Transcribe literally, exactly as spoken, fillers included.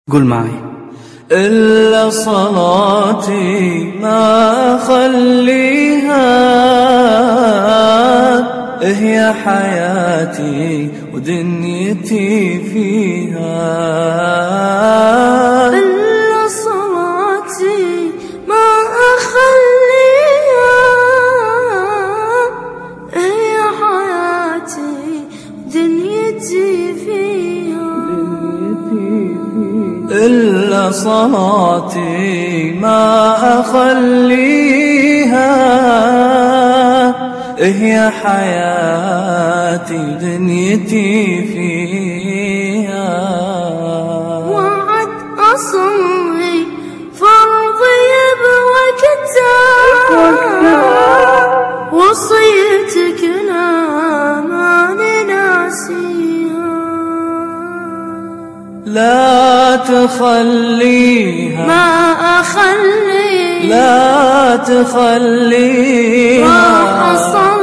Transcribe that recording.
قول معي. إلا صلاتي ما أخليها، هي حياتي ودنيتي فيها. إلا صلاتي ما أخليها، هي حياتي ودنيتي فيها. إلا صلاتي ما أخليها، هي حياتي ودنيتي فيها. وعد أصلي فرضي بوقتها، وصيتك لا ماني ناسيها. لا تخليها ما أخليها، لا تخليها راح أصلي